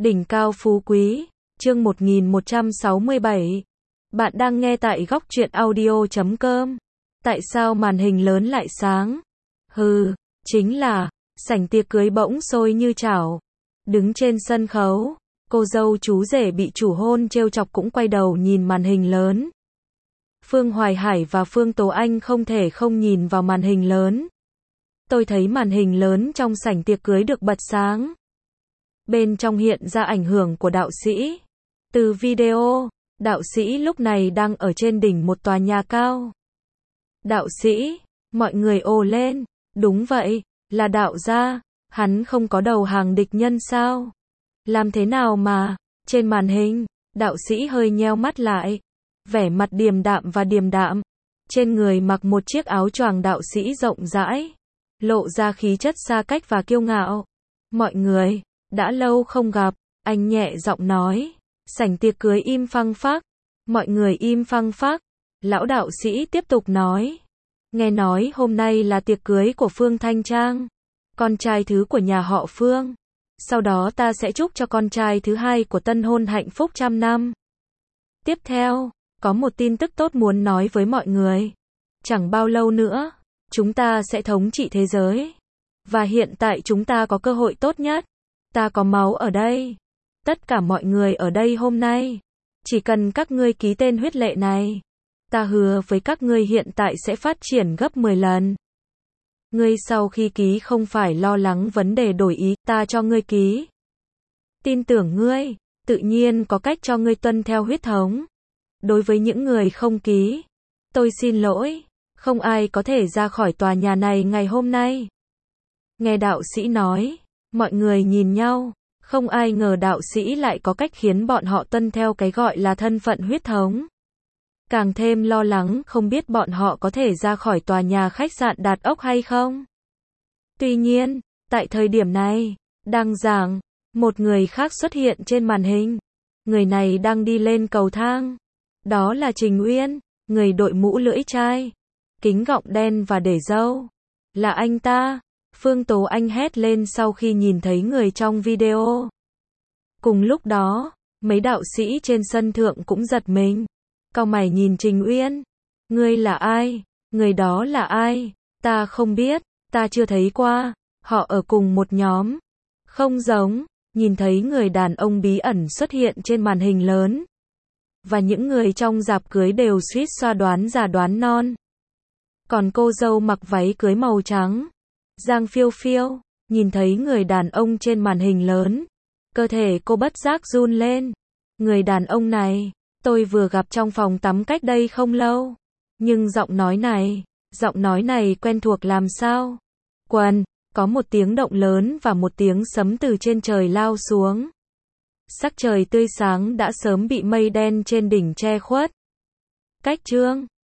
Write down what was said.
Đỉnh cao phú quý, chương 1167. Bạn đang nghe tại góc truyện audio.com. Tại sao màn hình lớn lại sáng? Chính là, sảnh tiệc cưới bỗng sôi như chảo. Đứng trên sân khấu, cô dâu chú rể bị chủ hôn trêu chọc cũng quay đầu nhìn màn hình lớn. Phương Hoài Hải và Phương Tố Anh không thể không nhìn vào màn hình lớn. Tôi thấy màn hình lớn trong sảnh tiệc cưới được bật sáng. Bên trong hiện ra ảnh hưởng của đạo sĩ. Từ video, đạo sĩ lúc này đang ở trên đỉnh một tòa nhà cao. Đạo sĩ, mọi người ồ lên, đúng vậy, là đạo gia, hắn không có đầu hàng địch nhân sao? Làm thế nào mà, trên màn hình, đạo sĩ hơi nheo mắt lại, vẻ mặt điềm đạm, trên người mặc một chiếc áo choàng đạo sĩ rộng rãi, lộ ra khí chất xa cách và kiêu ngạo. Mọi người, đã lâu không gặp, anh nhẹ giọng nói. Sảnh tiệc cưới im phăng phắc, mọi người im phăng phắc. Lão đạo sĩ tiếp tục nói, nghe nói hôm nay là tiệc cưới của Phương Thanh Trang, con trai thứ của nhà họ Phương. Sau đó ta sẽ chúc cho con trai thứ hai của tân hôn hạnh phúc trăm năm. Tiếp theo, có một tin tức tốt muốn nói với mọi người. Chẳng bao lâu nữa, chúng ta sẽ thống trị thế giới. Và hiện tại chúng ta có cơ hội tốt nhất. Ta có máu ở đây. Tất cả mọi người ở đây hôm nay, chỉ cần các ngươi ký tên huyết lệ này, ta hứa với các ngươi hiện tại sẽ phát triển gấp 10 lần. Ngươi sau khi ký không phải lo lắng vấn đề đổi ý, ta cho ngươi ký. Tin tưởng ngươi, tự nhiên có cách cho ngươi tuân theo huyết thống. Đối với những người không ký, tôi xin lỗi, không ai có thể ra khỏi tòa nhà này ngày hôm nay. Nghe đạo sĩ nói, mọi người nhìn nhau, không ai ngờ đạo sĩ lại có cách khiến bọn họ tuân theo cái gọi là thân phận huyết thống. Càng thêm lo lắng không biết bọn họ có thể ra khỏi tòa nhà khách sạn Đạt Ốc hay không. Tuy nhiên, tại thời điểm này, đang giảng, một người khác xuất hiện trên màn hình. Người này đang đi lên cầu thang. Đó là Trình Uyên, người đội mũ lưỡi chai, kính gọng đen và để râu. Là anh ta. Phương Tố Anh hét lên sau khi nhìn thấy người trong video. Cùng lúc đó, mấy đạo sĩ trên sân thượng cũng giật mình. Cau mày nhìn Trình Uyên. Ngươi là ai? Người đó là ai? Ta không biết, ta chưa thấy qua. Họ ở cùng một nhóm. Không giống, nhìn thấy người đàn ông bí ẩn xuất hiện trên màn hình lớn. Và những người trong rạp cưới đều suýt xoa đoán già đoán non. Còn cô dâu mặc váy cưới màu trắng, Giang Phiêu Phiêu, nhìn thấy người đàn ông trên màn hình lớn, cơ thể cô bất giác run lên. Người đàn ông này, tôi vừa gặp trong phòng tắm cách đây không lâu. Nhưng giọng nói này quen thuộc làm sao? Quần, có một tiếng động lớn và một tiếng sấm từ trên trời lao xuống. Sắc trời tươi sáng đã sớm bị mây đen trên đỉnh che khuất. Cách chương